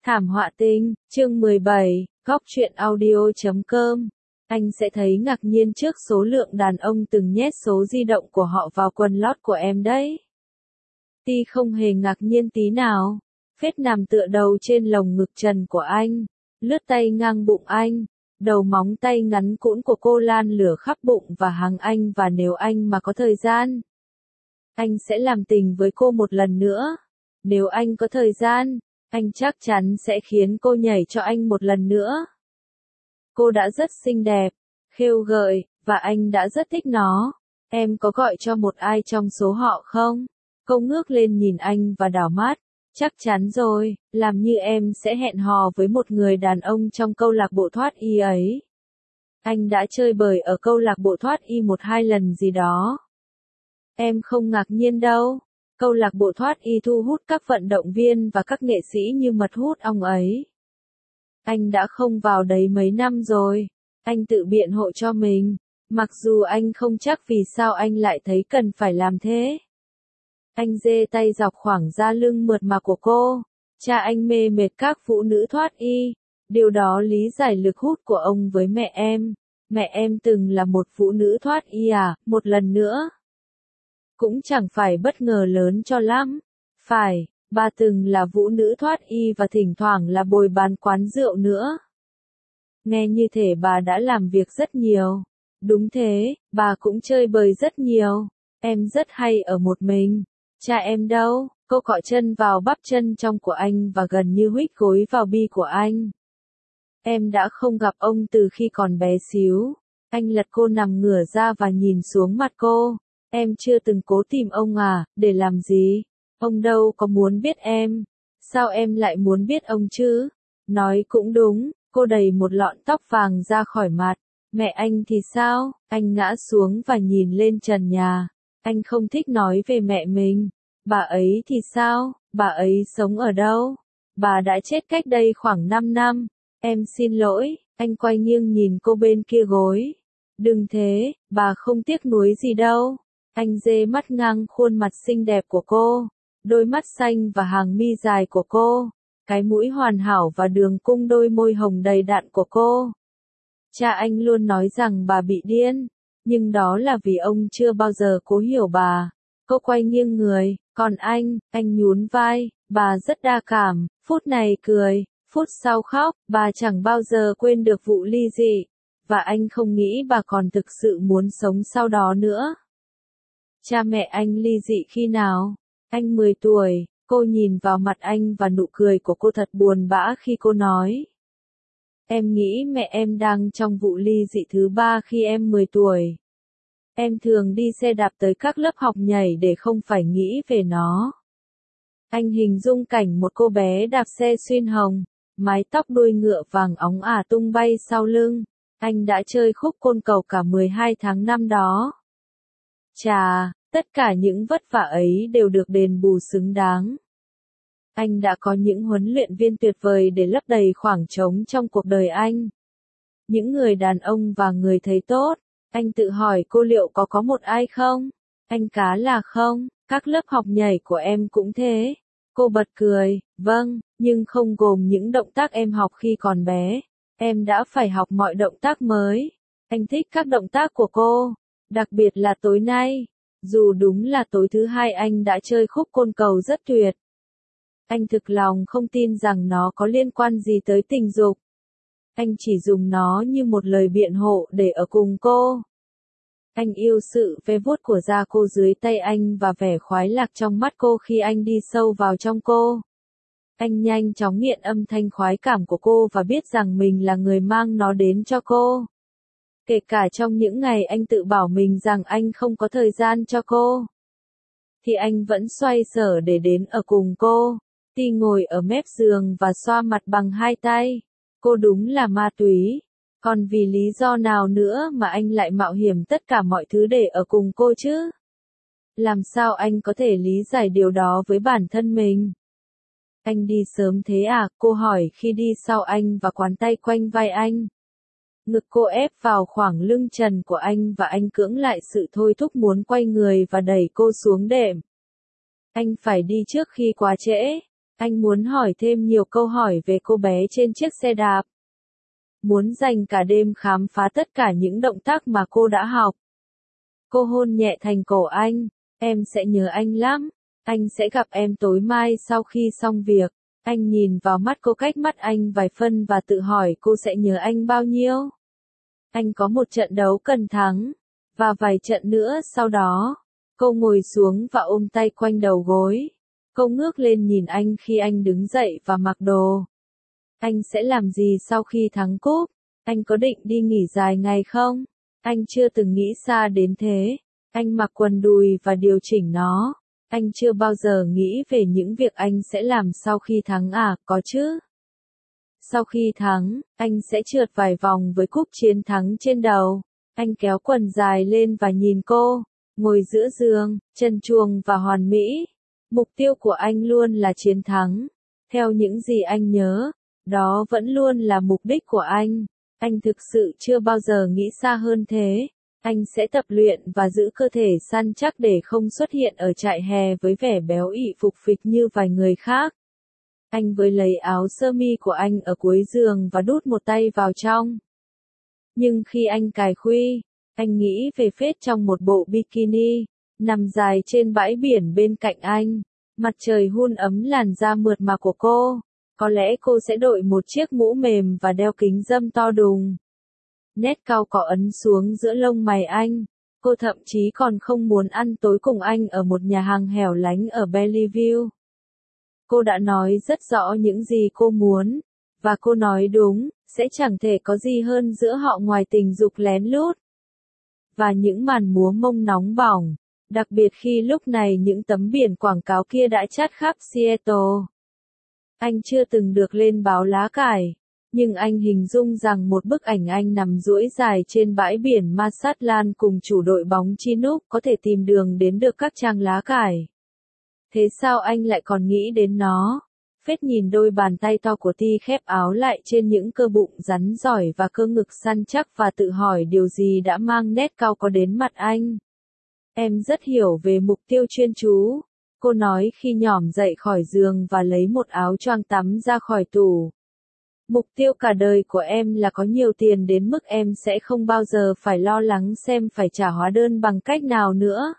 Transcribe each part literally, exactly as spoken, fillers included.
Thảm họa tinh, chương mười bảy, góc truyện audio chấm com. Anh sẽ thấy ngạc nhiên trước số lượng đàn ông từng nhét số di động của họ vào quần lót của em đấy. Ti không hề ngạc nhiên tí nào. Phết nằm tựa đầu trên lồng ngực trần của anh, lướt tay ngang bụng anh. Đầu móng tay ngắn cũn của cô lan lửa khắp bụng và háng anh, và nếu anh mà có thời gian, anh sẽ làm tình với cô một lần nữa. Nếu anh có thời gian, anh chắc chắn sẽ khiến cô nhảy cho anh một lần nữa. Cô đã rất xinh đẹp, khêu gợi, và anh đã rất thích nó. Em có gọi cho một ai trong số họ không? Cô ngước lên nhìn anh và đảo mắt. Chắc chắn rồi, làm như em sẽ hẹn hò với một người đàn ông trong câu lạc bộ thoát y ấy. Anh đã chơi bời ở câu lạc bộ thoát y một hai lần gì đó. Em không ngạc nhiên đâu. Câu lạc bộ thoát y thu hút các vận động viên và các nghệ sĩ như mật hút ong ấy. Anh đã không vào đấy mấy năm rồi. Anh tự biện hộ cho mình, mặc dù anh không chắc vì sao anh lại thấy cần phải làm thế. Anh giơ tay dọc khoảng da lưng mượt mà của cô. Cha anh mê mệt các phụ nữ thoát y. Điều đó lý giải lực hút của ông với mẹ em. Mẹ em từng là một phụ nữ thoát y à, một lần nữa. Cũng chẳng phải bất ngờ lớn cho lắm. Phải, bà từng là phụ nữ thoát y và thỉnh thoảng là bồi bàn quán rượu nữa. Nghe như thể bà đã làm việc rất nhiều. Đúng thế, bà cũng chơi bời rất nhiều. Em rất hay ở một mình. Cha em đâu? Cô cọ chân vào bắp chân trong của anh và gần như huých gối vào bi của anh. Em đã không gặp ông từ khi còn bé xíu. Anh lật cô nằm ngửa ra và nhìn xuống mặt cô. Em chưa từng cố tìm ông à, để làm gì? Ông đâu có muốn biết em. Sao em lại muốn biết ông chứ? Nói cũng đúng, cô đẩy một lọn tóc vàng ra khỏi mặt. Mẹ anh thì sao? Anh ngã xuống và nhìn lên trần nhà. Anh không thích nói về mẹ mình. Bà ấy thì sao? Bà ấy sống ở đâu? Bà đã chết cách đây khoảng năm năm. Em xin lỗi, anh quay nghiêng nhìn cô bên kia gối. Đừng thế, bà không tiếc nuối gì đâu. Anh dê mắt ngang khuôn mặt xinh đẹp của cô, đôi mắt xanh và hàng mi dài của cô, cái mũi hoàn hảo và đường cung đôi môi hồng đầy đặn của cô. Cha anh luôn nói rằng bà bị điên, nhưng đó là vì ông chưa bao giờ cố hiểu bà. Cô quay nghiêng người, còn anh, anh nhún vai, bà rất đa cảm, phút này cười, phút sau khóc, bà chẳng bao giờ quên được vụ ly dị, và anh không nghĩ bà còn thực sự muốn sống sau đó nữa. Cha mẹ anh ly dị khi nào? Anh mười tuổi, cô nhìn vào mặt anh và nụ cười của cô thật buồn bã khi cô nói. Em nghĩ mẹ em đang trong vụ ly dị thứ ba khi em mười tuổi. Em thường đi xe đạp tới các lớp học nhảy để không phải nghĩ về nó. Anh hình dung cảnh một cô bé đạp xe xuyên hồng, mái tóc đuôi ngựa vàng óng ả tung bay sau lưng. Anh đã chơi khúc côn cầu cả mười hai tháng năm đó. Chà, tất cả những vất vả ấy đều được đền bù xứng đáng. Anh đã có những huấn luyện viên tuyệt vời để lấp đầy khoảng trống trong cuộc đời anh. Những người đàn ông và người thầy tốt. Anh tự hỏi cô liệu có có một ai không? Anh cá là không, các lớp học nhảy của em cũng thế. Cô bật cười, vâng, nhưng không gồm những động tác em học khi còn bé. Em đã phải học mọi động tác mới. Anh thích các động tác của cô. Đặc biệt là tối nay, dù đúng là tối thứ hai anh đã chơi khúc côn cầu rất tuyệt. Anh thực lòng không tin rằng nó có liên quan gì tới tình dục. Anh chỉ dùng nó như một lời biện hộ để ở cùng cô. Anh yêu sự ve vuốt của da cô dưới tay anh và vẻ khoái lạc trong mắt cô khi anh đi sâu vào trong cô. Anh nhanh chóng nghiện âm thanh khoái cảm của cô và biết rằng mình là người mang nó đến cho cô. Kể cả trong những ngày anh tự bảo mình rằng anh không có thời gian cho cô, thì anh vẫn xoay sở để đến ở cùng cô. Ti ngồi ở mép giường và xoa mặt bằng hai tay. Cô đúng là ma túy. Còn vì lý do nào nữa mà anh lại mạo hiểm tất cả mọi thứ để ở cùng cô chứ? Làm sao anh có thể lý giải điều đó với bản thân mình? Anh đi sớm thế à? Cô hỏi khi đi sau anh và quán tay quanh vai anh. Ngực cô ép vào khoảng lưng trần của anh và anh cưỡng lại sự thôi thúc muốn quay người và đẩy cô xuống đệm. Anh phải đi trước khi quá trễ. Anh muốn hỏi thêm nhiều câu hỏi về cô bé trên chiếc xe đạp. Muốn dành cả đêm khám phá tất cả những động tác mà cô đã học. Cô hôn nhẹ thành cổ anh. Em sẽ nhớ anh lắm. Anh sẽ gặp em tối mai sau khi xong việc. Anh nhìn vào mắt cô cách mắt anh vài phân và tự hỏi cô sẽ nhớ anh bao nhiêu. Anh có một trận đấu cần thắng. Và vài trận nữa sau đó. Cô ngồi xuống và ôm tay quanh đầu gối. Cô ngước lên nhìn anh khi anh đứng dậy và mặc đồ. Anh sẽ làm gì sau khi thắng cúp? Anh có định đi nghỉ dài ngày không? Anh chưa từng nghĩ xa đến thế. Anh mặc quần đùi và điều chỉnh nó. Anh chưa bao giờ nghĩ về những việc anh sẽ làm sau khi thắng à, có chứ? Sau khi thắng, anh sẽ trượt vài vòng với cúp chiến thắng trên đầu. Anh kéo quần dài lên và nhìn cô, ngồi giữa giường, trần truồng và hoàn mỹ. Mục tiêu của anh luôn là chiến thắng. Theo những gì anh nhớ, đó vẫn luôn là mục đích của anh. Anh thực sự chưa bao giờ nghĩ xa hơn thế. Anh sẽ tập luyện và giữ cơ thể săn chắc để không xuất hiện ở trại hè với vẻ béo ị phục phịch như vài người khác. Anh với lấy áo sơ mi của anh ở cuối giường và đút một tay vào trong. Nhưng khi anh cài khuy, anh nghĩ về phết trong một bộ bikini, nằm dài trên bãi biển bên cạnh anh. Mặt trời hun ấm làn da mượt mà của cô. Có lẽ cô sẽ đội một chiếc mũ mềm và đeo kính râm to đùng. Nét cau có ấn xuống giữa lông mày anh. Cô thậm chí còn không muốn ăn tối cùng anh ở một nhà hàng hẻo lánh ở Bellevue. Cô đã nói rất rõ những gì cô muốn. Và cô nói đúng, sẽ chẳng thể có gì hơn giữa họ ngoài tình dục lén lút. Và những màn múa mông nóng bỏng. Đặc biệt khi lúc này những tấm biển quảng cáo kia đã chát khắp Seattle. Anh chưa từng được lên báo lá cải. Nhưng anh hình dung rằng một bức ảnh anh nằm duỗi dài trên bãi biển Mazatlan cùng chủ đội bóng Chinook có thể tìm đường đến được các trang lá cải. Thế sao anh lại còn nghĩ đến nó? Phết nhìn đôi bàn tay to của Ti khép áo lại trên những cơ bụng rắn giỏi và cơ ngực săn chắc và tự hỏi điều gì đã mang nét cau có đến mặt anh. Em rất hiểu về mục tiêu chuyên chú. Cô nói khi nhỏm dậy khỏi giường và lấy một áo choàng tắm ra khỏi tủ. Mục tiêu cả đời của em là có nhiều tiền đến mức em sẽ không bao giờ phải lo lắng xem phải trả hóa đơn bằng cách nào nữa.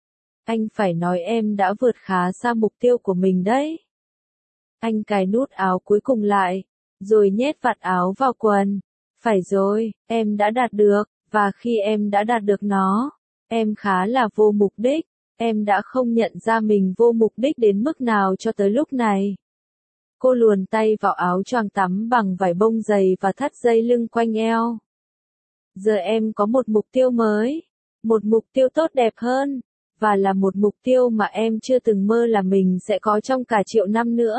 Anh phải nói em đã vượt khá xa mục tiêu của mình đấy. Anh cài nút áo cuối cùng lại, rồi nhét vạt áo vào quần. Phải rồi, em đã đạt được, và khi em đã đạt được nó, em khá là vô mục đích. Em đã không nhận ra mình vô mục đích đến mức nào cho tới lúc này. Cô luồn tay vào áo choàng tắm bằng vải bông dày và thắt dây lưng quanh eo. Giờ em có một mục tiêu mới, một mục tiêu tốt đẹp hơn, và là một mục tiêu mà em chưa từng mơ là mình sẽ có trong cả triệu năm nữa.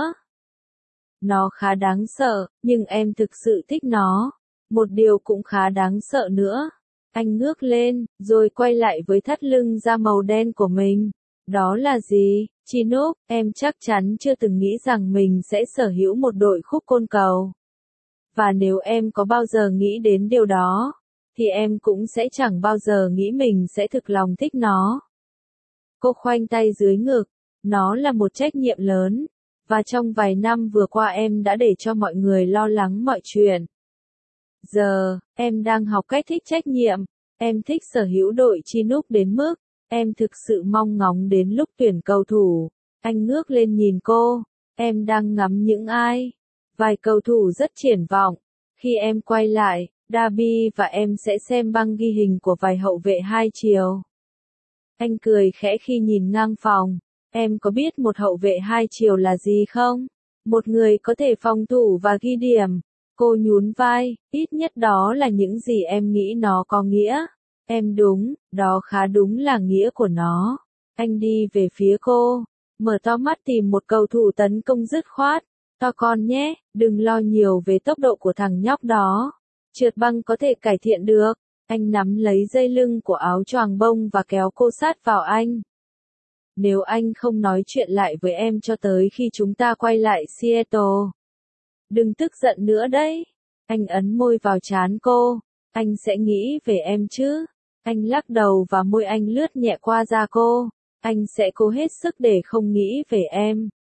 Nó khá đáng sợ, nhưng em thực sự thích nó. Một điều cũng khá đáng sợ nữa. Anh ngước lên, rồi quay lại với thắt lưng da màu đen của mình. Đó là gì? Chinook, em chắc chắn chưa từng nghĩ rằng mình sẽ sở hữu một đội khúc côn cầu. Và nếu em có bao giờ nghĩ đến điều đó, thì em cũng sẽ chẳng bao giờ nghĩ mình sẽ thực lòng thích nó. Cô khoanh tay dưới ngực. Nó là một trách nhiệm lớn. Và trong vài năm vừa qua em đã để cho mọi người lo lắng mọi chuyện. Giờ, em đang học cách thích trách nhiệm. Em thích sở hữu đội Chinook đến mức, em thực sự mong ngóng đến lúc tuyển cầu thủ. Anh ngước lên nhìn cô. Em đang ngắm những ai? Vài cầu thủ rất triển vọng. Khi em quay lại, Darby và em sẽ xem băng ghi hình của vài hậu vệ hai chiều. Anh cười khẽ khi nhìn ngang phòng. Em có biết một hậu vệ hai chiều là gì không? Một người có thể phòng thủ và ghi điểm. Cô nhún vai, ít nhất đó là những gì em nghĩ nó có nghĩa. Em đúng, đó khá đúng là nghĩa của nó. Anh đi về phía cô, mở to mắt tìm một cầu thủ tấn công dứt khoát. To con nhé, đừng lo nhiều về tốc độ của thằng nhóc đó. Trượt băng có thể cải thiện được. Anh nắm lấy dây lưng của áo choàng bông và kéo cô sát vào anh. Nếu anh không nói chuyện lại với em cho tới khi chúng ta quay lại Seattle. Đừng tức giận nữa đấy. Anh ấn môi vào trán cô. Anh sẽ nghĩ về em chứ. Anh lắc đầu và môi anh lướt nhẹ qua da cô. Anh sẽ cố hết sức để không nghĩ về em.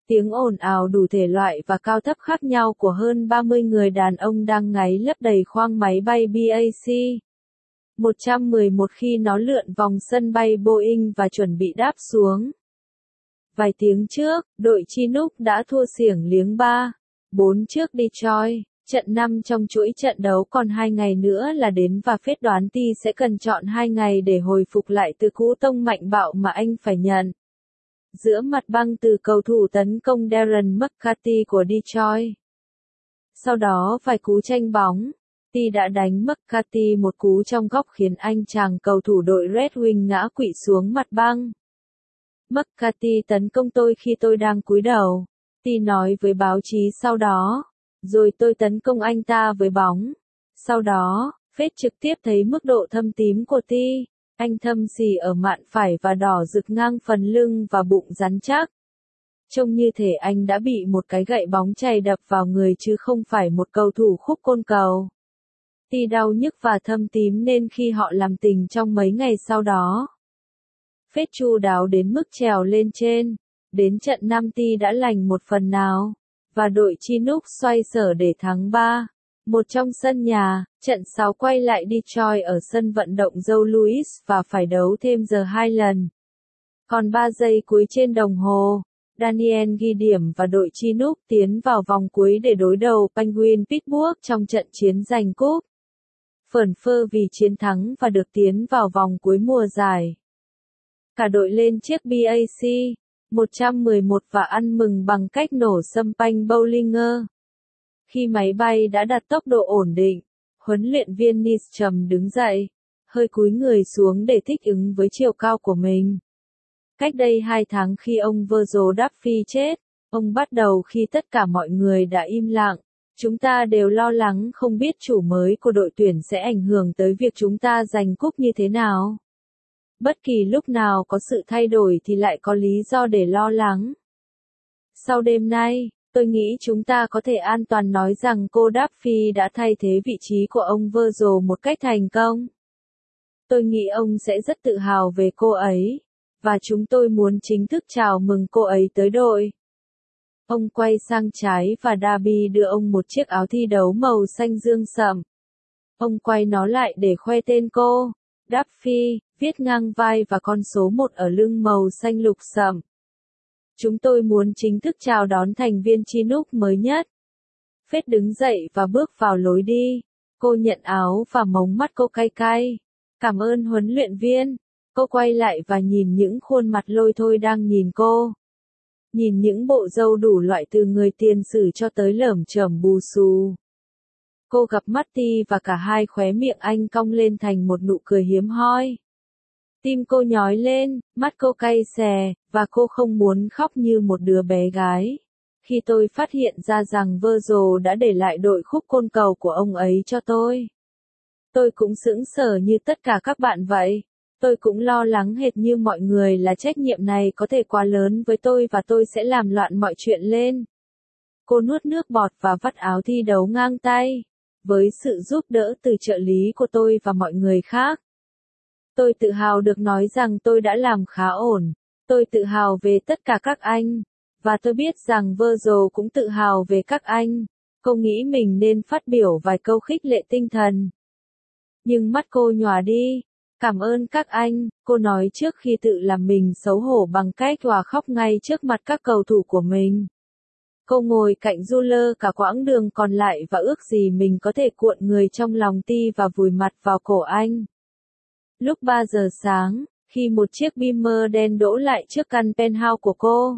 Tiếng ồn ào đủ thể loại và cao thấp khác nhau của hơn ba mươi người đàn ông đang ngáy lấp đầy khoang máy bay B A C một trăm mười một khi nó lượn vòng sân bay Boeing và chuẩn bị đáp xuống. Vài tiếng trước, đội Chinook đã thua xiểng liếng ba bốn trước Detroit. Trận năm trong chuỗi trận đấu còn hai ngày nữa là đến và phết đoán T sẽ cần chọn hai ngày để hồi phục lại từ cú tông mạnh bạo mà anh phải nhận. Giữa mặt băng từ cầu thủ tấn công Darren McCarty của Detroit. Sau đó vài cú tranh bóng, T đã đánh McCarty một cú trong góc khiến anh chàng cầu thủ đội Red Wing ngã quỵ xuống mặt băng. McCarty tấn công tôi khi tôi đang cúi đầu, T nói với báo chí sau đó. Rồi tôi tấn công anh ta với bóng. Sau đó, phết trực tiếp thấy mức độ thâm tím của T. Anh thâm xì ở mạn phải và đỏ rực ngang phần lưng và bụng rắn chắc. Trông như thể anh đã bị một cái gậy bóng chày đập vào người chứ không phải một cầu thủ khúc côn cầu. T đau nhức và thâm tím nên khi họ làm tình trong mấy ngày sau đó, phết chu đáo đến mức trèo lên trên. Đến trận năm T đã lành một phần nào. Và đội Chinook xoay sở để thắng ba một trong sân nhà. Trận sáu quay lại Detroit ở sân vận động Joe Louis và phải đấu thêm giờ hai lần. Còn ba giây cuối trên đồng hồ, Daniel ghi điểm và đội Chinook tiến vào vòng cuối để đối đầu Penguin Pittsburgh trong trận chiến giành cúp. Phởn phơ vì chiến thắng và được tiến vào vòng cuối mùa giải. Cả đội lên chiếc B A C một trăm mười một và ăn mừng bằng cách nổ sâm panh Bollinger. Khi máy bay đã đạt tốc độ ổn định, huấn luyện viên Nystrom đứng dậy, hơi cúi người xuống để thích ứng với chiều cao của mình. Cách đây hai tháng khi ông Virgil Duffy chết, ông bắt đầu khi tất cả mọi người đã im lặng. Chúng ta đều lo lắng không biết chủ mới của đội tuyển sẽ ảnh hưởng tới việc chúng ta giành cúp như thế nào. Bất kỳ lúc nào có sự thay đổi thì lại có lý do để lo lắng. Sau đêm nay, tôi nghĩ chúng ta có thể an toàn nói rằng cô Duffy đã thay thế vị trí của ông Virgil một cách thành công. Tôi nghĩ ông sẽ rất tự hào về cô ấy, và chúng tôi muốn chính thức chào mừng cô ấy tới đội. Ông quay sang trái và Darby đưa ông một chiếc áo thi đấu màu xanh dương sậm. Ông quay nó lại để khoe tên cô, Duffy, viết ngang vai và con số một ở lưng màu xanh lục sậm. Chúng tôi muốn chính thức chào đón thành viên Chinook mới nhất. Phết đứng dậy và bước vào lối đi. Cô nhận áo và mống mắt cô cay cay. Cảm ơn huấn luyện viên. Cô quay lại và nhìn những khuôn mặt lôi thôi đang nhìn cô. Nhìn những bộ râu đủ loại từ người tiền sử cho tới lởm chởm bù xù. Cô gặp Marty và cả hai khóe miệng anh cong lên thành một nụ cười hiếm hoi. Tim cô nhói lên, mắt cô cay xè, và cô không muốn khóc như một đứa bé gái. Khi tôi phát hiện ra rằng Virgil đã để lại đội khúc côn cầu của ông ấy cho tôi. Tôi cũng sững sờ như tất cả các bạn vậy. Tôi cũng lo lắng hệt như mọi người là trách nhiệm này có thể quá lớn với tôi và tôi sẽ làm loạn mọi chuyện lên. Cô nuốt nước bọt và vắt áo thi đấu ngang tay. Với sự giúp đỡ từ trợ lý của tôi và mọi người khác. Tôi tự hào được nói rằng tôi đã làm khá ổn. Tôi tự hào về tất cả các anh. Và tôi biết rằng Virgil cũng tự hào về các anh. Cô nghĩ mình nên phát biểu vài câu khích lệ tinh thần. Nhưng mắt cô nhòa đi. Cảm ơn các anh, cô nói trước khi tự làm mình xấu hổ bằng cách hòa khóc ngay trước mặt các cầu thủ của mình. Cô ngồi cạnh Juler cả quãng đường còn lại và ước gì mình có thể cuộn người trong lòng Ti và vùi mặt vào cổ anh. Lúc ba giờ sáng, khi một chiếc Beamer đen đỗ lại trước căn penthouse của cô.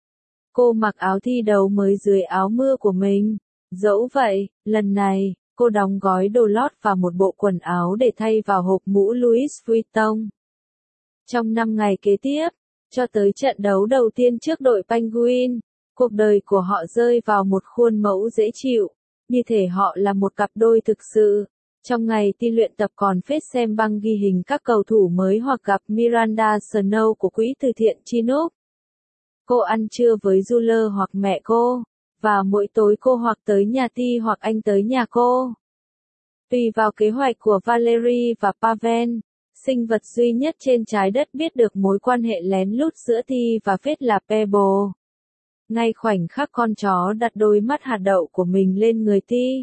Cô mặc áo thi đấu mới dưới áo mưa của mình. Dẫu vậy, lần này, cô đóng gói đồ lót và một bộ quần áo để thay vào hộp mũ Louis Vuitton. Trong năm ngày kế tiếp, cho tới trận đấu đầu tiên trước đội Penguin, cuộc đời của họ rơi vào một khuôn mẫu dễ chịu, như thể họ là một cặp đôi thực sự. Trong ngày Ti luyện tập còn phết xem băng ghi hình các cầu thủ mới hoặc gặp Miranda Snow của quỹ từ thiện Chinook. Cô ăn trưa với Juler hoặc mẹ cô, và mỗi tối cô hoặc tới nhà Ti hoặc anh tới nhà cô. Tùy vào kế hoạch của Valerie và Pavel, sinh vật duy nhất trên trái đất biết được mối quan hệ lén lút giữa Ti và Phết là Pebble. Ngay khoảnh khắc con chó đặt đôi mắt hạt đậu của mình lên người Ti,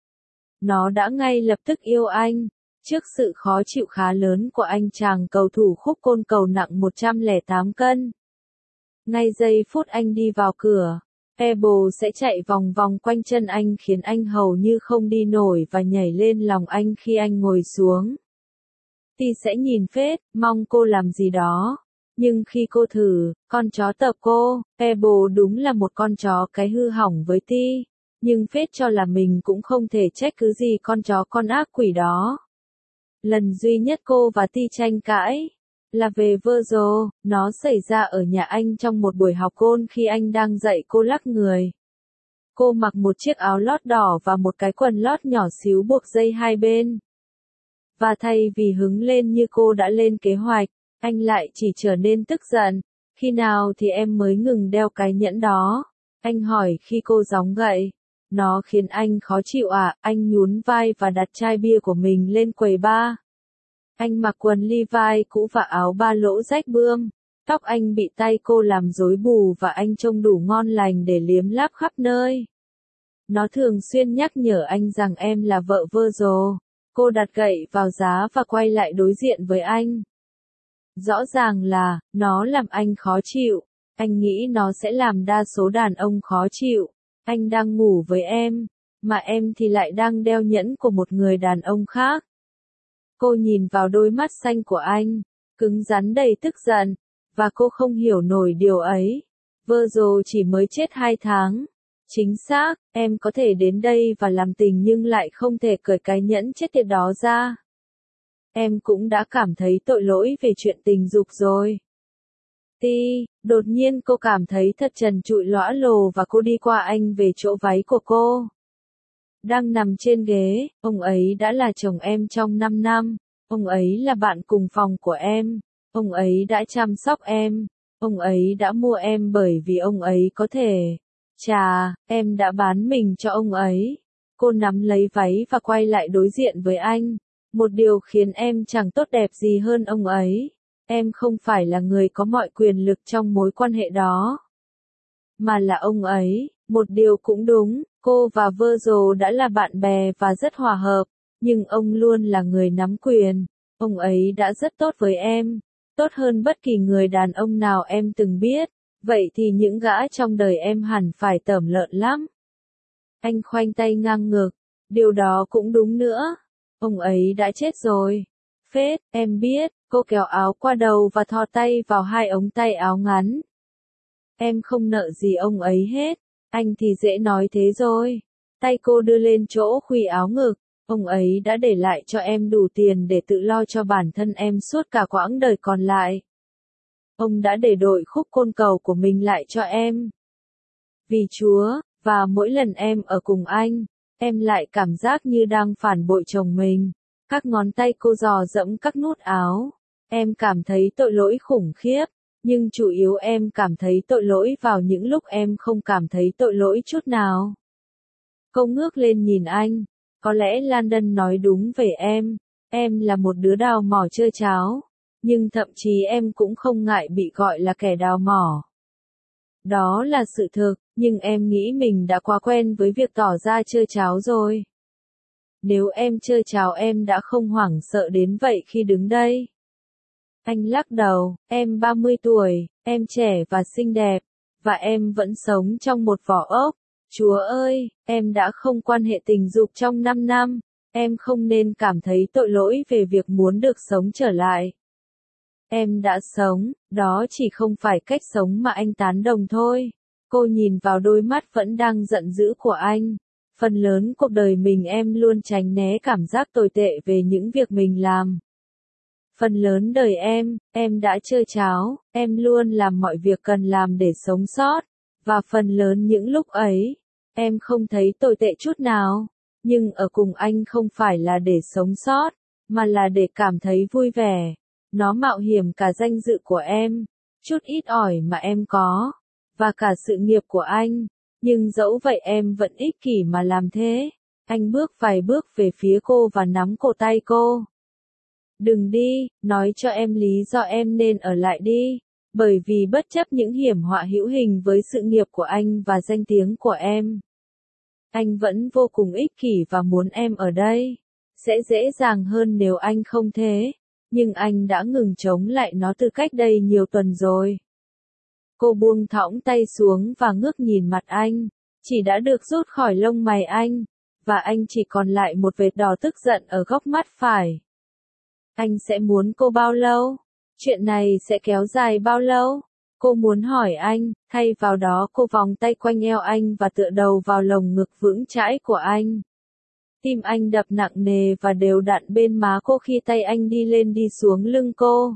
nó đã ngay lập tức yêu anh. Trước sự khó chịu khá lớn của anh chàng cầu thủ khúc côn cầu nặng một trăm lẻ tám cân. Ngay giây phút anh đi vào cửa, Pebble sẽ chạy vòng vòng quanh chân anh khiến anh hầu như không đi nổi và nhảy lên lòng anh khi anh ngồi xuống. Ti sẽ nhìn phết, mong cô làm gì đó. Nhưng khi cô thử, con chó tập cô, Pebble đúng là một con chó cái hư hỏng với Ti. Nhưng phết cho là mình cũng không thể trách cứ gì con chó con ác quỷ đó. Lần duy nhất cô và Ti tranh cãi là về Virgil, nó xảy ra ở nhà anh trong một buổi học gôn khi anh đang dạy cô lắc người. Cô mặc một chiếc áo lót đỏ và một cái quần lót nhỏ xíu buộc dây hai bên. Và thay vì hứng lên như cô đã lên kế hoạch, anh lại chỉ trở nên tức giận. Khi nào thì em mới ngừng đeo cái nhẫn đó? Anh hỏi khi cô gióng gậy. Nó khiến anh khó chịu à? Anh nhún vai và đặt chai bia của mình lên quầy bar. Anh mặc quần Levi cũ và áo ba lỗ rách bươm. Tóc anh bị tay cô làm rối bù và anh trông đủ ngon lành để liếm láp khắp nơi. Nó thường xuyên nhắc nhở anh rằng em là vợ Virgil. Cô đặt gậy vào giá và quay lại đối diện với anh. Rõ ràng là, nó làm anh khó chịu. Anh nghĩ nó sẽ làm đa số đàn ông khó chịu. Anh đang ngủ với em, mà em thì lại đang đeo nhẫn của một người đàn ông khác. Cô nhìn vào đôi mắt xanh của anh, cứng rắn đầy tức giận, và cô không hiểu nổi điều ấy. Virgil chỉ mới chết hai tháng. Chính xác, em có thể đến đây và làm tình nhưng lại không thể cởi cái nhẫn chết tiệt đó ra. Em cũng đã cảm thấy tội lỗi về chuyện tình dục rồi. Ti, đột nhiên cô cảm thấy thật trần trụi lõa lồ và cô đi qua anh về chỗ váy của cô. Đang nằm trên ghế, ông ấy đã là chồng em trong năm năm, ông ấy là bạn cùng phòng của em, ông ấy đã chăm sóc em, ông ấy đã mua em bởi vì ông ấy có thể. Chà, em đã bán mình cho ông ấy. Cô nắm lấy váy và quay lại đối diện với anh. Một điều khiến em chẳng tốt đẹp gì hơn ông ấy. Em không phải là người có mọi quyền lực trong mối quan hệ đó. Mà là ông ấy. Một điều cũng đúng, cô và Virgil đã là bạn bè và rất hòa hợp. Nhưng ông luôn là người nắm quyền. Ông ấy đã rất tốt với em. Tốt hơn bất kỳ người đàn ông nào em từng biết. Vậy thì những gã trong đời em hẳn phải tởm lợn lắm. Anh khoanh tay ngang ngực. Điều đó cũng đúng nữa. Ông ấy đã chết rồi. Phết, em biết. Cô kéo áo qua đầu và thò tay vào hai ống tay áo ngắn. Em không nợ gì ông ấy hết. Anh thì dễ nói thế rồi. Tay cô đưa lên chỗ khuy áo ngực. Ông ấy đã để lại cho em đủ tiền để tự lo cho bản thân em suốt cả quãng đời còn lại. Ông đã để đội khúc côn cầu của mình lại cho em. Vì Chúa, và mỗi lần em ở cùng anh, em lại cảm giác như đang phản bội chồng mình. Các ngón tay cô dò dẫm các nút áo. Em cảm thấy tội lỗi khủng khiếp, nhưng chủ yếu em cảm thấy tội lỗi vào những lúc em không cảm thấy tội lỗi chút nào. Cô ngước lên nhìn anh. Có lẽ Landon nói đúng về em. Em là một đứa đào mỏ chơi cháo. Nhưng thậm chí em cũng không ngại bị gọi là kẻ đào mỏ. Đó là sự thực, nhưng em nghĩ mình đã quá quen với việc tỏ ra chơi cháo rồi. Nếu em chơi cháo em đã không hoảng sợ đến vậy khi đứng đây. Anh lắc đầu, em ba mươi tuổi, em trẻ và xinh đẹp, và em vẫn sống trong một vỏ ốc. Chúa ơi, em đã không quan hệ tình dục trong năm năm, em không nên cảm thấy tội lỗi về việc muốn được sống trở lại. Em đã sống, đó chỉ không phải cách sống mà anh tán đồng thôi. Cô nhìn vào đôi mắt vẫn đang giận dữ của anh. Phần lớn cuộc đời mình em luôn tránh né cảm giác tồi tệ về những việc mình làm. Phần lớn đời em, em đã chơi cháo, em luôn làm mọi việc cần làm để sống sót. Và phần lớn những lúc ấy, em không thấy tồi tệ chút nào. Nhưng ở cùng anh không phải là để sống sót, mà là để cảm thấy vui vẻ. Nó mạo hiểm cả danh dự của em, chút ít ỏi mà em có, và cả sự nghiệp của anh. Nhưng dẫu vậy em vẫn ích kỷ mà làm thế. Anh bước vài bước về phía cô và nắm cổ tay cô. Đừng đi, nói cho em lý do em nên ở lại đi. Bởi vì bất chấp những hiểm họa hữu hình với sự nghiệp của anh và danh tiếng của em, anh vẫn vô cùng ích kỷ và muốn em ở đây. Sẽ dễ dàng hơn nếu anh không thế, nhưng anh đã ngừng chống lại nó từ cách đây nhiều tuần rồi. Cô buông thõng tay xuống và ngước nhìn mặt anh, chỉ đã được rút khỏi lông mày anh, và anh chỉ còn lại một vệt đỏ tức giận ở góc mắt phải. Anh sẽ muốn cô bao lâu? Chuyện này sẽ kéo dài bao lâu? Cô muốn hỏi anh, thay vào đó cô vòng tay quanh eo anh và tựa đầu vào lồng ngực vững chãi của anh. Tim anh đập nặng nề và đều đặn bên má cô khi tay anh đi lên đi xuống lưng cô.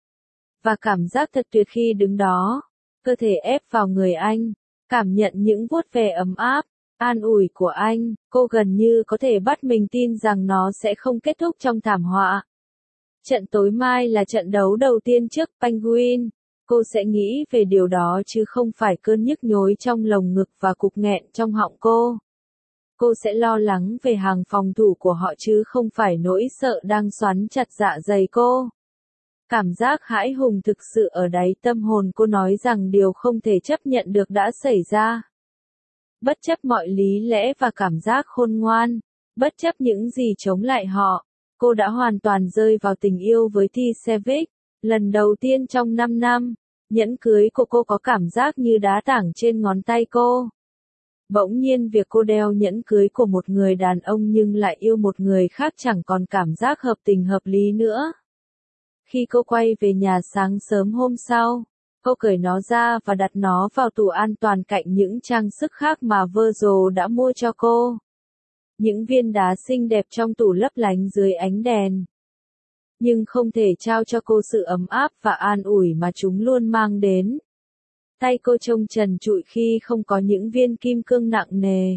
Và cảm giác thật tuyệt khi đứng đó, cơ thể ép vào người anh, cảm nhận những vuốt ve ấm áp, an ủi của anh, cô gần như có thể bắt mình tin rằng nó sẽ không kết thúc trong thảm họa. Trận tối mai là trận đấu đầu tiên trước Penguin. Cô sẽ nghĩ về điều đó chứ không phải cơn nhức nhối trong lồng ngực và cục nghẹn trong họng cô. Cô sẽ lo lắng về hàng phòng thủ của họ chứ không phải nỗi sợ đang xoắn chặt dạ dày cô. Cảm giác hãi hùng thực sự ở đáy tâm hồn cô nói rằng điều không thể chấp nhận được đã xảy ra. Bất chấp mọi lý lẽ và cảm giác khôn ngoan, bất chấp những gì chống lại họ, cô đã hoàn toàn rơi vào tình yêu với T. Savick. Lần đầu tiên trong năm năm, nhẫn cưới của cô có cảm giác như đá tảng trên ngón tay cô. Bỗng nhiên việc cô đeo nhẫn cưới của một người đàn ông nhưng lại yêu một người khác chẳng còn cảm giác hợp tình hợp lý nữa. Khi cô quay về nhà sáng sớm hôm sau, cô cởi nó ra và đặt nó vào tủ an toàn cạnh những trang sức khác mà Virgil đã mua cho cô. Những viên đá xinh đẹp trong tủ lấp lánh dưới ánh đèn. Nhưng không thể trao cho cô sự ấm áp và an ủi mà chúng luôn mang đến. Tay cô trông trần trụi khi không có những viên kim cương nặng nề.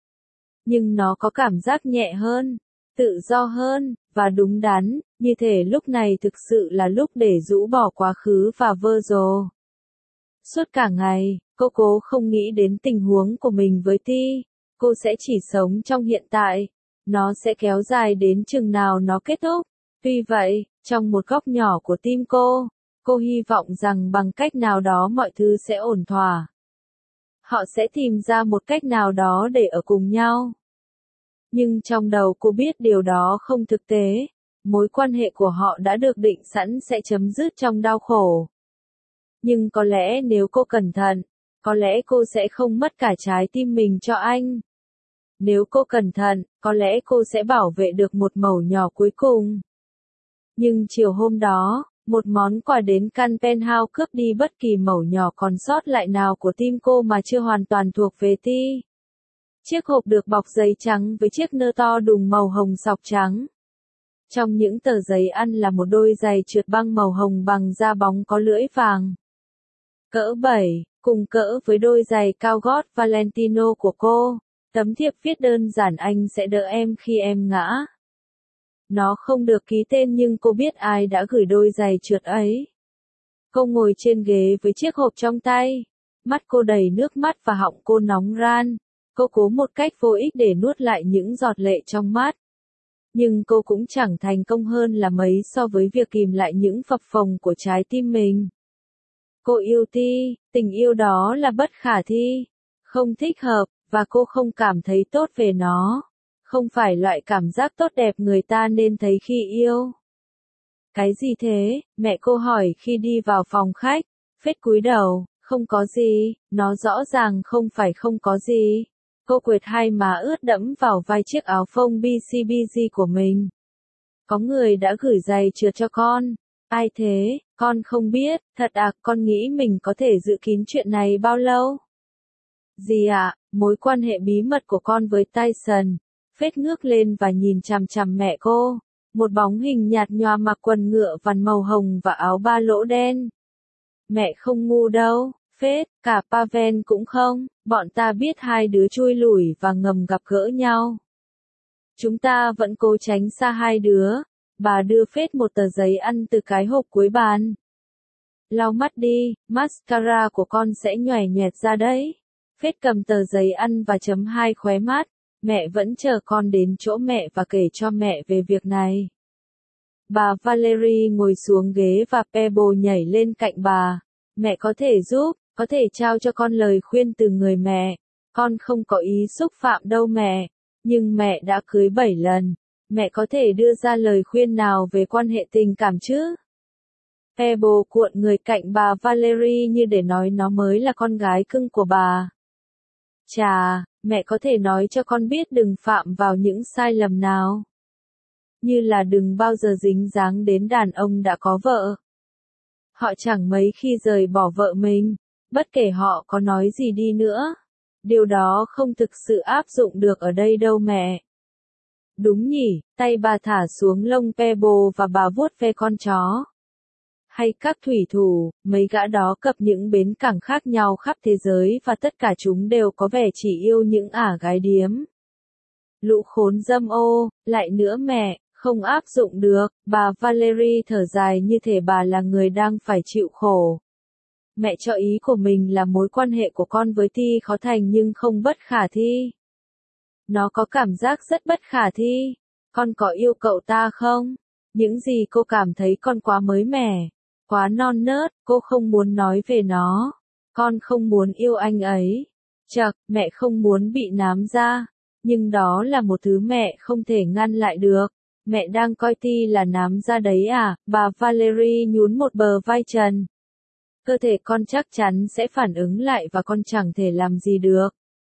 Nhưng nó có cảm giác nhẹ hơn, tự do hơn, và đúng đắn, như thể lúc này thực sự là lúc để rũ bỏ quá khứ và Virgil. Suốt cả ngày, cô cố không nghĩ đến tình huống của mình với Ti. Cô sẽ chỉ sống trong hiện tại. Nó sẽ kéo dài đến chừng nào nó kết thúc. Tuy vậy, trong một góc nhỏ của tim cô, cô hy vọng rằng bằng cách nào đó mọi thứ sẽ ổn thỏa. Họ sẽ tìm ra một cách nào đó để ở cùng nhau. Nhưng trong đầu cô biết điều đó không thực tế. Mối quan hệ của họ đã được định sẵn sẽ chấm dứt trong đau khổ. Nhưng có lẽ nếu cô cẩn thận, có lẽ cô sẽ không mất cả trái tim mình cho anh. Nếu cô cẩn thận, có lẽ cô sẽ bảo vệ được một mẩu nhỏ cuối cùng. Nhưng chiều hôm đó, một món quà đến căn penthouse cướp đi bất kỳ mẩu nhỏ còn sót lại nào của tim cô mà chưa hoàn toàn thuộc về Ti. Chiếc hộp được bọc giấy trắng với chiếc nơ to đùng màu hồng sọc trắng. Trong những tờ giấy ăn là một đôi giày trượt băng màu hồng bằng da bóng có lưỡi vàng. Cỡ bảy, cùng cỡ với đôi giày cao gót Valentino của cô. Tấm thiệp viết đơn giản: anh sẽ đỡ em khi em ngã. Nó không được ký tên nhưng cô biết ai đã gửi đôi giày trượt ấy. Cô ngồi trên ghế với chiếc hộp trong tay. Mắt cô đầy nước mắt và họng cô nóng ran. Cô cố một cách vô ích để nuốt lại những giọt lệ trong mắt. Nhưng cô cũng chẳng thành công hơn là mấy so với việc kìm lại những phập phồng của trái tim mình. Cô yêu Ti, tình yêu đó là bất khả thi, không thích hợp, và cô không cảm thấy tốt về nó. Không phải loại cảm giác tốt đẹp người ta nên thấy khi yêu. Cái gì thế? Mẹ cô hỏi khi đi vào phòng khách. Phết cúi đầu, không có gì, nó rõ ràng không phải không có gì. Cô quệt hai má ướt đẫm vào vai chiếc áo phông bê xê bê giê của mình. Có người đã gửi giày trượt cho con. Ai thế? Con không biết. Thật à, con nghĩ mình có thể giữ kín chuyện này bao lâu? Gì ạ? À? Mối quan hệ bí mật của con với Tyson. Phết ngước lên và nhìn chằm chằm mẹ cô. Một bóng hình nhạt nhòa mặc quần ngựa vằn màu hồng và áo ba lỗ đen. Mẹ không ngu đâu. Phết, cả Pavel cũng không. Bọn ta biết hai đứa chui lủi và ngầm gặp gỡ nhau. Chúng ta vẫn cố tránh xa hai đứa. Bà đưa Phết một tờ giấy ăn từ cái hộp cuối bàn. Lau mắt đi, mascara của con sẽ nhòe nhòe ra đấy. Phết cầm tờ giấy ăn và chấm hai khóe mắt. Mẹ vẫn chờ con đến chỗ mẹ và kể cho mẹ về việc này. Bà Valerie ngồi xuống ghế và Pebble nhảy lên cạnh bà. Mẹ có thể giúp, có thể trao cho con lời khuyên từ người mẹ. Con không có ý xúc phạm đâu mẹ. Nhưng mẹ đã cưới bảy lần. Mẹ có thể đưa ra lời khuyên nào về quan hệ tình cảm chứ? Pebble cuộn người cạnh bà Valerie như để nói nó mới là con gái cưng của bà. Chà, mẹ có thể nói cho con biết đừng phạm vào những sai lầm nào. Như là đừng bao giờ dính dáng đến đàn ông đã có vợ. Họ chẳng mấy khi rời bỏ vợ mình, bất kể họ có nói gì đi nữa. Điều đó không thực sự áp dụng được ở đây đâu mẹ. Đúng nhỉ, tay bà thả xuống lông Pebble và bà vuốt ve con chó. Hay các thủy thủ, mấy gã đó cập những bến cảng khác nhau khắp thế giới và tất cả chúng đều có vẻ chỉ yêu những ả gái điếm. Lũ khốn dâm ô, lại nữa mẹ, không áp dụng được, bà Valerie thở dài như thể bà là người đang phải chịu khổ. Mẹ cho ý của mình là mối quan hệ của con với Ti khó thành nhưng không bất khả thi. Nó có cảm giác rất bất khả thi. Con có yêu cậu ta không? Những gì cô cảm thấy con quá mới mẻ, quá non nớt, cô không muốn nói về nó. Con không muốn yêu anh ấy. Chậc, mẹ không muốn bị nám ra. Nhưng đó là một thứ mẹ không thể ngăn lại được. Mẹ đang coi Ti là nám ra đấy à? Bà Valerie nhún một bờ vai trần. Cơ thể con chắc chắn sẽ phản ứng lại và con chẳng thể làm gì được.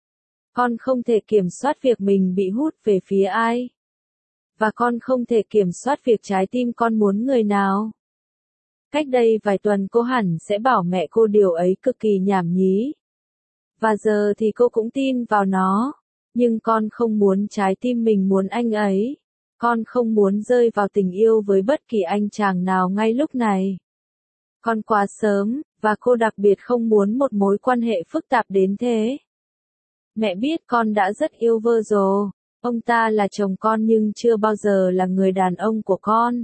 Con không thể kiểm soát việc mình bị hút về phía ai. Và con không thể kiểm soát việc trái tim con muốn người nào. Cách đây vài tuần cô hẳn sẽ bảo mẹ cô điều ấy cực kỳ nhảm nhí. Và giờ thì cô cũng tin vào nó. Nhưng con không muốn trái tim mình muốn anh ấy. Con không muốn rơi vào tình yêu với bất kỳ anh chàng nào ngay lúc này. Con quá sớm, và cô đặc biệt không muốn một mối quan hệ phức tạp đến thế. Mẹ biết con đã rất yêu Virgil. Ông ta là chồng con nhưng chưa bao giờ là người đàn ông của con.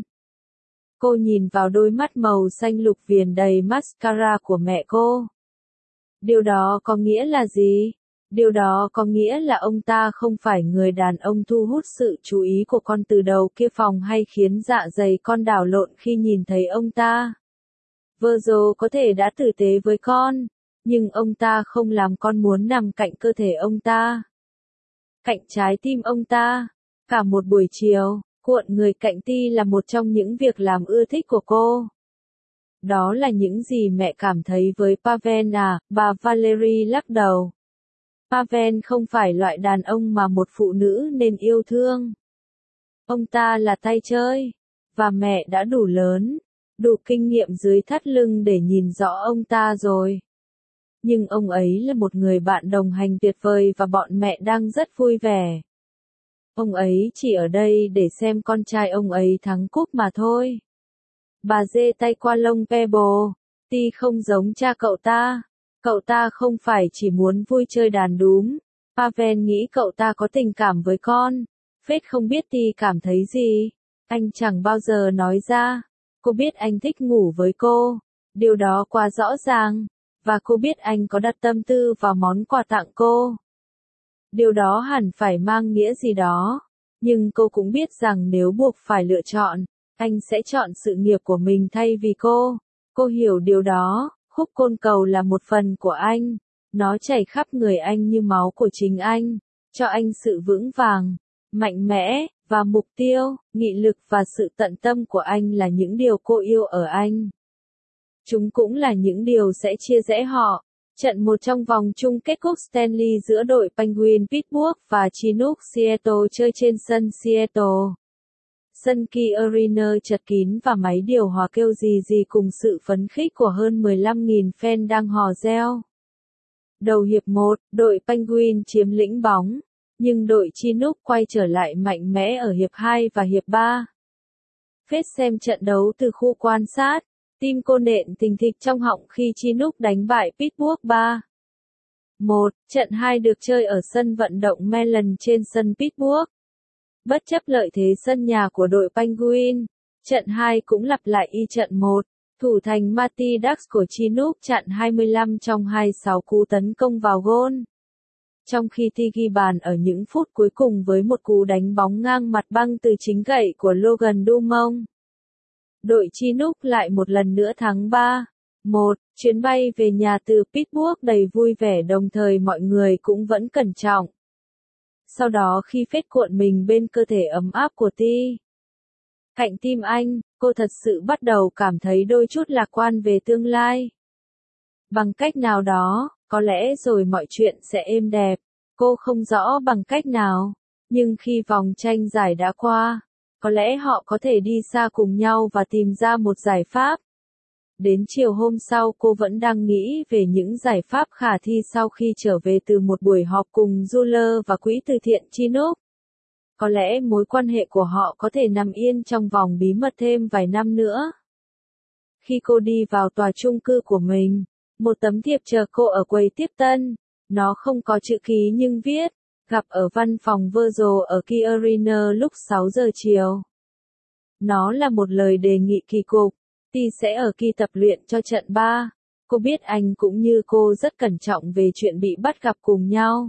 Cô nhìn vào đôi mắt màu xanh lục viền đầy mascara của mẹ cô. Điều đó có nghĩa là gì? Điều đó có nghĩa là ông ta không phải người đàn ông thu hút sự chú ý của con từ đầu kia phòng hay khiến dạ dày con đảo lộn khi nhìn thấy ông ta. Virgil có thể đã tử tế với con, nhưng ông ta không làm con muốn nằm cạnh cơ thể ông ta. Cạnh trái tim ông ta. Cả một buổi chiều, cuộn người cạnh Ti là một trong những việc làm ưa thích của cô. Đó là những gì mẹ cảm thấy với Pavel à, bà Valerie lắc đầu. Pavel không phải loại đàn ông mà một phụ nữ nên yêu thương. Ông ta là tay chơi, và mẹ đã đủ lớn, đủ kinh nghiệm dưới thắt lưng để nhìn rõ ông ta rồi. Nhưng ông ấy là một người bạn đồng hành tuyệt vời và bọn mẹ đang rất vui vẻ. Ông ấy chỉ ở đây để xem con trai ông ấy thắng cúp mà thôi. Bà giơ tay qua lông Pebble. Ti không giống cha cậu ta. Cậu ta không phải chỉ muốn vui chơi đàn đúm. Pavel nghĩ cậu ta có tình cảm với con. Phết không biết Ti cảm thấy gì. Anh chẳng bao giờ nói ra. Cô biết anh thích ngủ với cô. Điều đó quá rõ ràng. Và cô biết anh có đặt tâm tư vào món quà tặng cô. Điều đó hẳn phải mang nghĩa gì đó. Nhưng cô cũng biết rằng nếu buộc phải lựa chọn, anh sẽ chọn sự nghiệp của mình thay vì cô. Cô hiểu điều đó. Khúc côn cầu là một phần của anh. Nó chảy khắp người anh như máu của chính anh. Cho anh sự vững vàng, mạnh mẽ, và mục tiêu, nghị lực và sự tận tâm của anh là những điều cô yêu ở anh. Chúng cũng là những điều sẽ chia rẽ họ. Trận một trong vòng chung kết cúp Stanley giữa đội Penguin Pittsburgh và Chinook Seattle chơi trên sân Seattle. Sân Key Arena chật kín và máy điều hòa kêu rì rì cùng sự phấn khích của hơn mười lăm nghìn fan đang hò reo. Đầu hiệp một, đội Penguin chiếm lĩnh bóng, nhưng đội Chinook quay trở lại mạnh mẽ ở hiệp hai và hiệp ba. Phết xem trận đấu từ khu quan sát, tim cô nện thình thịch trong họng khi Chinook đánh bại Pittsburgh ba một. Trận hai được chơi ở sân vận động Mellon trên sân Pittsburgh. Bất chấp lợi thế sân nhà của đội Penguin, trận hai cũng lặp lại y trận một. Thủ thành Matty Ducks của Chinook chặn hai mươi lăm trong hai mươi sáu cú tấn công vào gôn. Trong khi Ti ghi bàn ở những phút cuối cùng với một cú đánh bóng ngang mặt băng từ chính gậy của Logan Dumont. Đội Chinook lại một lần nữa thắng ba một. Chuyến bay về nhà từ Pittsburgh đầy vui vẻ đồng thời mọi người cũng vẫn cẩn trọng. Sau đó khi phết cuộn mình bên cơ thể ấm áp của Ti cạnh tim anh, cô thật sự bắt đầu cảm thấy đôi chút lạc quan về tương lai. Bằng cách nào đó, có lẽ rồi mọi chuyện sẽ êm đẹp. Cô không rõ bằng cách nào, nhưng khi vòng tranh giải đã qua, có lẽ họ có thể đi xa cùng nhau và tìm ra một giải pháp. Đến chiều hôm sau cô vẫn đang nghĩ về những giải pháp khả thi sau khi trở về từ một buổi họp cùng Juler và quỹ từ thiện Chinook. Có lẽ mối quan hệ của họ có thể nằm yên trong vòng bí mật thêm vài năm nữa. Khi cô đi vào tòa chung cư của mình, một tấm thiệp chờ cô ở quầy tiếp tân. Nó không có chữ ký nhưng viết, gặp ở văn phòng Virgil ở Key Arena lúc sáu giờ chiều. Nó là một lời đề nghị kỳ cục. Ti sẽ ở Key tập luyện cho trận ba. Cô biết anh cũng như cô rất cẩn trọng về chuyện bị bắt gặp cùng nhau.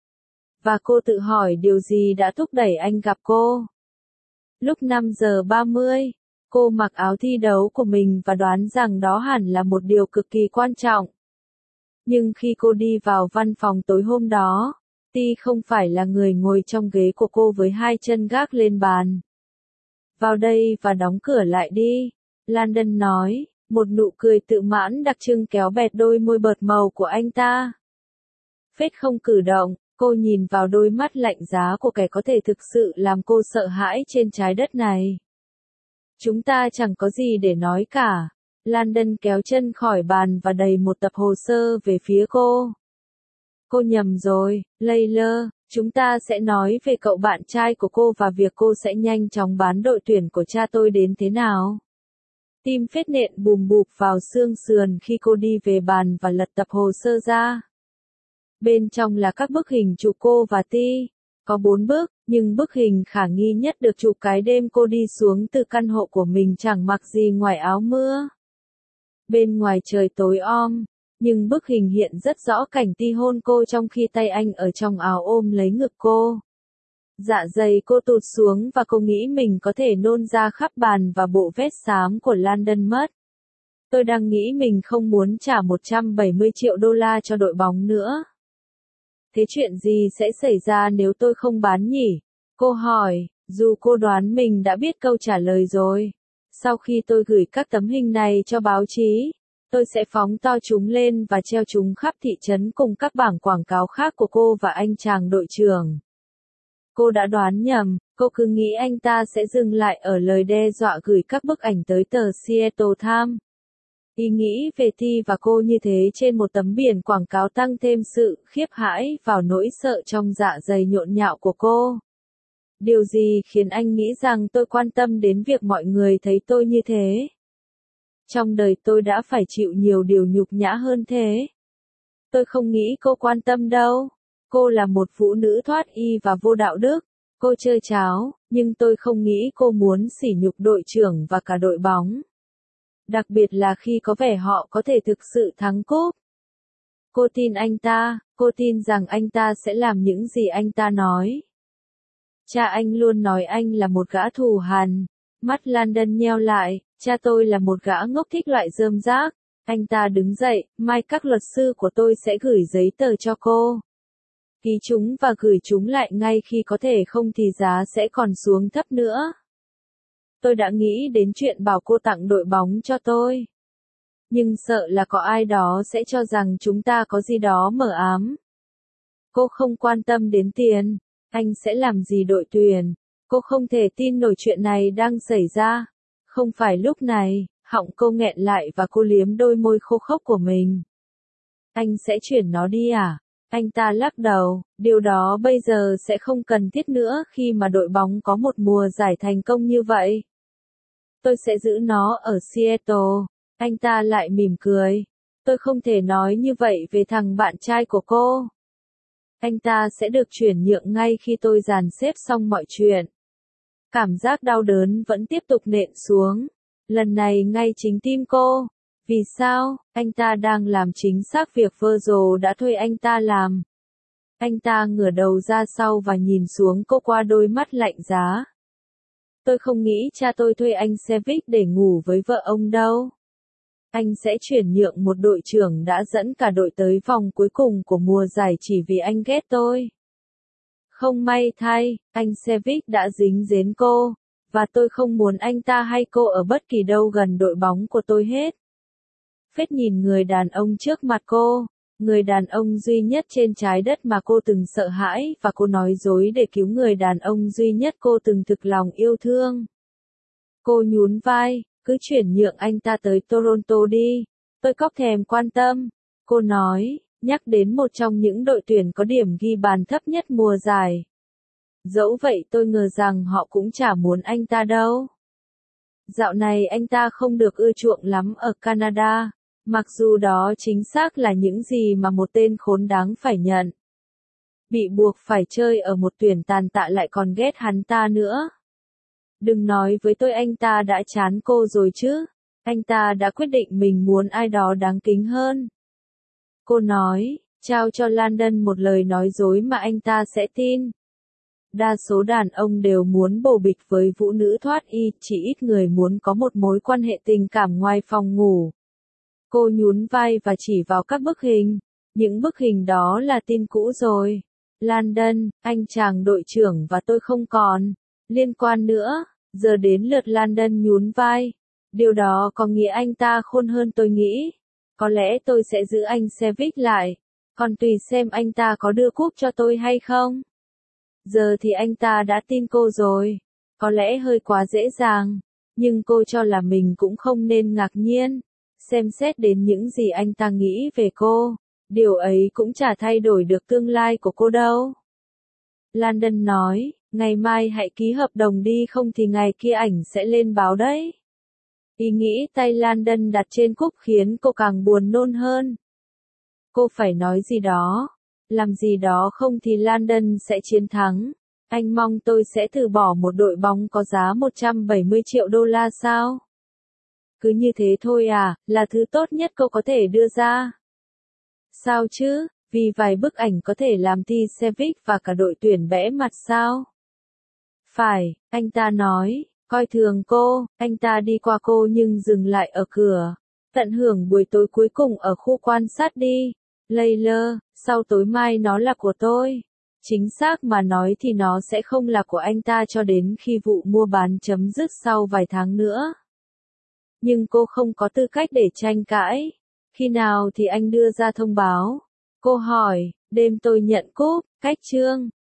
Và cô tự hỏi điều gì đã thúc đẩy anh gặp cô. Lúc năm giờ ba mươi, cô mặc áo thi đấu của mình và đoán rằng đó hẳn là một điều cực kỳ quan trọng. Nhưng khi cô đi vào văn phòng tối hôm đó, Ti không phải là người ngồi trong ghế của cô với hai chân gác lên bàn. Vào đây và đóng cửa lại đi, Landon nói, một nụ cười tự mãn đặc trưng kéo bẹt đôi môi bợt màu của anh ta. Phết không cử động, cô nhìn vào đôi mắt lạnh giá của kẻ có thể thực sự làm cô sợ hãi trên trái đất này. Chúng ta chẳng có gì để nói cả. Landon kéo chân khỏi bàn và đẩy một tập hồ sơ về phía cô. Cô nhầm rồi, Layla, chúng ta sẽ nói về cậu bạn trai của cô và việc cô sẽ nhanh chóng bán đội tuyển của cha tôi đến thế nào. Tim Phết nện bùm bụp vào xương sườn khi cô đi về bàn và lật tập hồ sơ ra. Bên trong là các bức hình chụp cô và Ti. Có bốn bức, nhưng bức hình khả nghi nhất được chụp cái đêm cô đi xuống từ căn hộ của mình chẳng mặc gì ngoài áo mưa. Bên ngoài trời tối om, nhưng bức hình hiện rất rõ cảnh Ti hôn cô trong khi tay anh ở trong áo ôm lấy ngực cô. Dạ dày cô tụt xuống và cô nghĩ mình có thể nôn ra khắp bàn và bộ vest xám của Landon mất. Tôi đang nghĩ mình không muốn trả một trăm bảy mươi triệu đô la cho đội bóng nữa. Thế chuyện gì sẽ xảy ra nếu tôi không bán nhỉ? Cô hỏi, dù cô đoán mình đã biết câu trả lời rồi. Sau khi tôi gửi các tấm hình này cho báo chí, tôi sẽ phóng to chúng lên và treo chúng khắp thị trấn cùng các bảng quảng cáo khác của cô và anh chàng đội trưởng. Cô đã đoán nhầm, cô cứ nghĩ anh ta sẽ dừng lại ở lời đe dọa gửi các bức ảnh tới tờ Seattle Times. Ý nghĩ về Ti và cô như thế trên một tấm biển quảng cáo tăng thêm sự khiếp hãi vào nỗi sợ trong dạ dày nhộn nhạo của cô. Điều gì khiến anh nghĩ rằng tôi quan tâm đến việc mọi người thấy tôi như thế? Trong đời tôi đã phải chịu nhiều điều nhục nhã hơn thế. Tôi không nghĩ cô quan tâm đâu. Cô là một phụ nữ thoát y và vô đạo đức. Cô chơi cháo, nhưng tôi không nghĩ cô muốn sỉ nhục đội trưởng và cả đội bóng. Đặc biệt là khi có vẻ họ có thể thực sự thắng cúp. Cô tin anh ta, cô tin rằng anh ta sẽ làm những gì anh ta nói. Cha anh luôn nói anh là một gã thù hằn. Mắt Landon nheo lại, cha tôi là một gã ngốc thích loại rơm rác. Anh ta đứng dậy, mai các luật sư của tôi sẽ gửi giấy tờ cho cô. Ký chúng và gửi chúng lại ngay khi có thể không thì giá sẽ còn xuống thấp nữa. Tôi đã nghĩ đến chuyện bảo cô tặng đội bóng cho tôi. Nhưng sợ là có ai đó sẽ cho rằng chúng ta có gì đó mờ ám. Cô không quan tâm đến tiền. Anh sẽ làm gì đội tuyển? Cô không thể tin nổi chuyện này đang xảy ra. Không phải lúc này, họng cô nghẹn lại và cô liếm đôi môi khô khốc của mình. Anh sẽ chuyển nó đi à? Anh ta lắc đầu, điều đó bây giờ sẽ không cần thiết nữa khi mà đội bóng có một mùa giải thành công như vậy. Tôi sẽ giữ nó ở Seattle. Anh ta lại mỉm cười. Tôi không thể nói như vậy về thằng bạn trai của cô. Anh ta sẽ được chuyển nhượng ngay khi tôi dàn xếp xong mọi chuyện. Cảm giác đau đớn vẫn tiếp tục nện xuống. Lần này ngay chính tim cô. Vì sao? Anh ta đang làm chính xác việc Virgil đã thuê anh ta làm. Anh ta ngửa đầu ra sau và nhìn xuống cô qua đôi mắt lạnh giá. Tôi không nghĩ cha tôi thuê anh Sevic để ngủ với vợ ông đâu. Anh sẽ chuyển nhượng một đội trưởng đã dẫn cả đội tới vòng cuối cùng của mùa giải chỉ vì anh ghét tôi. Không may thay, anh Šević đã dính dến cô, và tôi không muốn anh ta hay cô ở bất kỳ đâu gần đội bóng của tôi hết. Phết nhìn người đàn ông trước mặt cô, người đàn ông duy nhất trên trái đất mà cô từng sợ hãi và cô nói dối để cứu người đàn ông duy nhất cô từng thực lòng yêu thương. Cô nhún vai, cứ chuyển nhượng anh ta tới Toronto đi, tôi có thèm quan tâm. Cô nói, nhắc đến một trong những đội tuyển có điểm ghi bàn thấp nhất mùa giải. Dẫu vậy tôi ngờ rằng họ cũng chả muốn anh ta đâu. Dạo này anh ta không được ưa chuộng lắm ở Canada, mặc dù đó chính xác là những gì mà một tên khốn đáng phải nhận. Bị buộc phải chơi ở một tuyển tàn tạ lại còn ghét hắn ta nữa. Đừng nói với tôi anh ta đã chán cô rồi chứ, anh ta đã quyết định mình muốn ai đó đáng kính hơn. Cô nói, trao cho Landon một lời nói dối mà anh ta sẽ tin. Đa số đàn ông đều muốn bầu bịch với vũ nữ thoát y, chỉ ít người muốn có một mối quan hệ tình cảm ngoài phòng ngủ. Cô nhún vai và chỉ vào các bức hình. Những bức hình đó là tin cũ rồi. Landon, anh chàng đội trưởng và tôi không còn liên quan nữa. Giờ đến lượt Landon nhún vai. Điều đó có nghĩa anh ta khôn hơn tôi nghĩ. Có lẽ tôi sẽ giữ anh Šević lại. Còn tùy xem anh ta có đưa cúp cho tôi hay không. Giờ thì anh ta đã tin cô rồi. Có lẽ hơi quá dễ dàng. Nhưng cô cho là mình cũng không nên ngạc nhiên. Xem xét đến những gì anh ta nghĩ về cô. Điều ấy cũng chả thay đổi được tương lai của cô đâu. Landon nói, ngày mai hãy ký hợp đồng đi không thì ngày kia ảnh sẽ lên báo đấy. Ý nghĩ tay Landon đặt trên cúp khiến cô càng buồn nôn hơn. Cô phải nói gì đó, làm gì đó không thì Landon sẽ chiến thắng. Anh mong tôi sẽ từ bỏ một đội bóng có giá một trăm bảy mươi triệu đô la sao? Cứ như thế thôi à, là thứ tốt nhất cô có thể đưa ra. Sao chứ, vì vài bức ảnh có thể làm thì Šević và cả đội tuyển bẽ mặt sao? Phải, anh ta nói, coi thường cô, anh ta đi qua cô nhưng dừng lại ở cửa. Tận hưởng buổi tối cuối cùng ở khu quan sát đi. Layla, sau tối mai nó là của tôi. Chính xác mà nói thì nó sẽ không là của anh ta cho đến khi vụ mua bán chấm dứt sau vài tháng nữa. Nhưng cô không có tư cách để tranh cãi. Khi nào thì anh đưa ra thông báo? Cô hỏi, đêm tôi nhận cúp, cách chương.